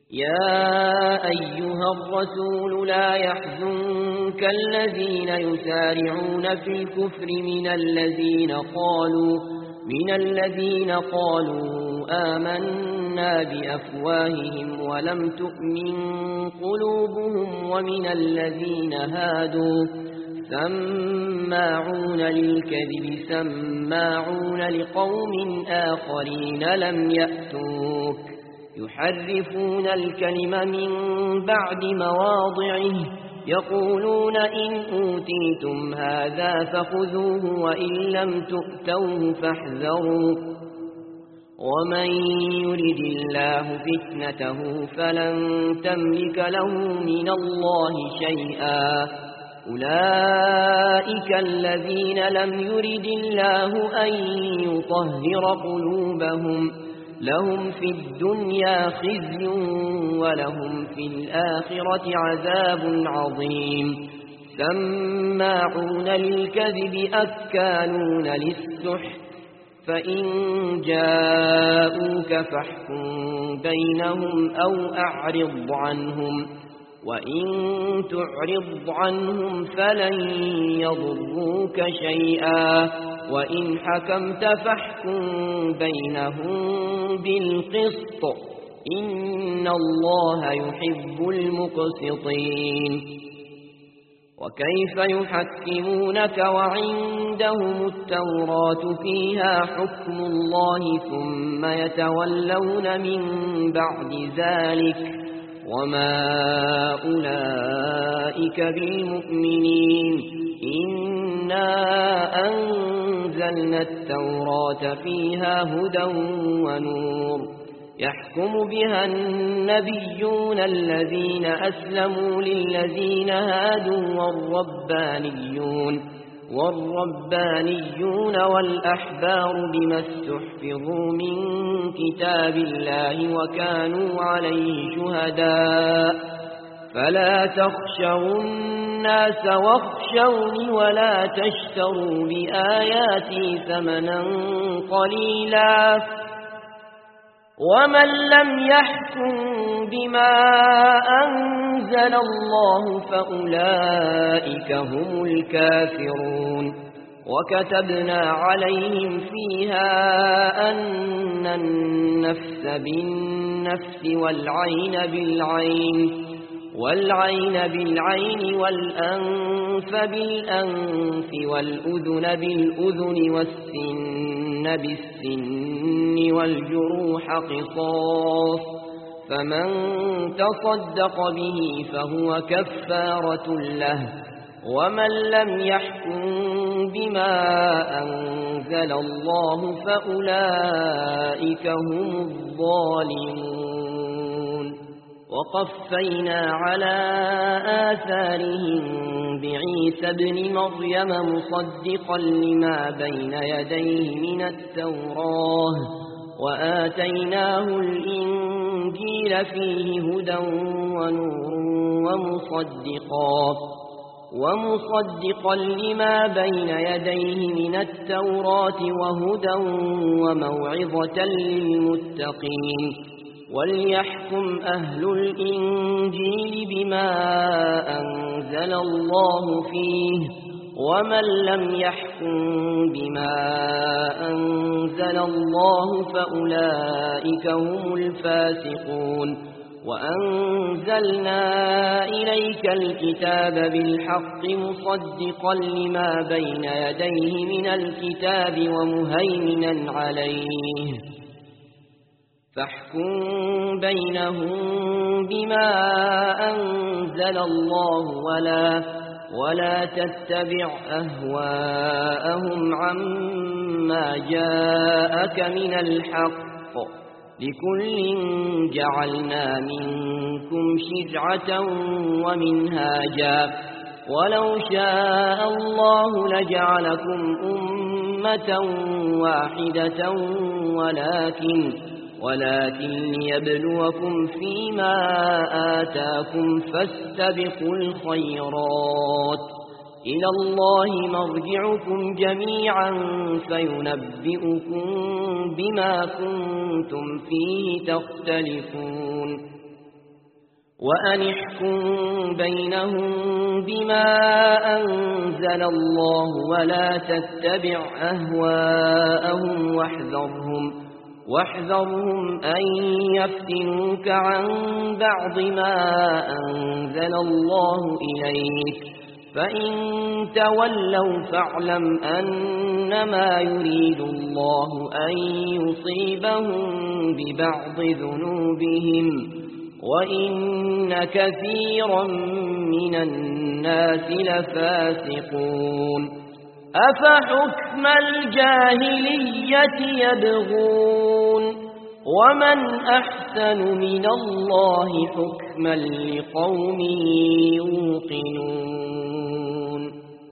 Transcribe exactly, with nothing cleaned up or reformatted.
يا أيها الرسول لا يحزنك الذين يسارعون في الكفر من الذين قالوا من الذين قالوا آمنا بأفواههم ولم تؤمن قلوبهم ومن الذين هادوا سماعون للكذب سماعون لقوم آخرين لم يأتوك يحرفون الكلم من بعد مواضعه يقولون إن أوتيتم هذا فخذوه وإن لم تؤتوه فاحذروا ومن يرد الله فتنته فلن تملك له من الله شيئا أولئك الذين لم يرد الله أن يطهر قلوبهم لهم في الدنيا خزي ولهم في الآخرة عذاب عظيم سماعون للكذب أكالون للسحت فإن جاءوك فاحكم بينهم أو أعرض عنهم وإن تعرض عنهم فلن يضروك شيئا وإن حكمت فاحكم بينهم بالقسط إن الله يحب المقسطين وكيف يحكمونك وعندهم التوراة فيها حكم الله ثم يتولون من بعد ذلك وما أولئك بالمؤمنين إنا أنزلنا التوراة فيها هدى ونور يحكم بها النبيون الذين أسلموا للذين هادوا والربانيون والربانيون والأحبار بما استحفظوا من كتاب الله وكانوا عليه شهداء فلا تخشوا الناس واخشوني ولا تشتروا بآياتي ثمنا قليلا ومن لم يحكم بما أنزل الله فأولئك هم الكافرون وكتبنا عليهم فيها أن النفس بالنفس والعين بالعين والعين بالعين والأنف بالأنف والأذن بالأذن والسن بالسن والجروح قصاص فمن تصدق به فهو كفارة له ومن لم يحكم بما أنزل الله فأولئك هم الظالمون وقفينا على آثارهم بعيسى ابن مريم مصدقا لما بين يديه من التوراة وآتيناه الإنجيل فيه هدى ونور ومصدقا ومصدقا لما بين يديه من التوراة وهدى وموعظة للمتقين وليحكم أهل الإنجيل بما أنزل الله فيه ومن لم يحكم بما أنزل الله فأولئك هم الفاسقون وأنزلنا إليك الكتاب بالحق مصدقا لما بين يديه من الكتاب ومهيمنا عليه فاحكم بينهم بما أنزل الله ولا ولا تتبع أهواءهم عما جاءك من الحق لكل جعلنا منكم شرعة ومنهاجا ولو شاء الله لجعلكم أمة واحدة ولكن ولكن ليبلوكم فيما آتاكم فاستبقوا الخيرات إلى الله مرجعكم جميعا فينبئكم بما كنتم فيه تختلفون وأن احكم بينهم بما أنزل الله ولا تتبع أهواءهم واحذرهم, واحذرهم أن يفتنوك عن بعض ما أنزل الله إليك, فإن تولوا فاعلم أنما يريد الله أن يصيبهم ببعض ذنوبهم, وإن كثيرا من الناس لفاسقون. أفحكم الجاهلية يبغون ومن أحسن من الله حكما لقوم يوقنون.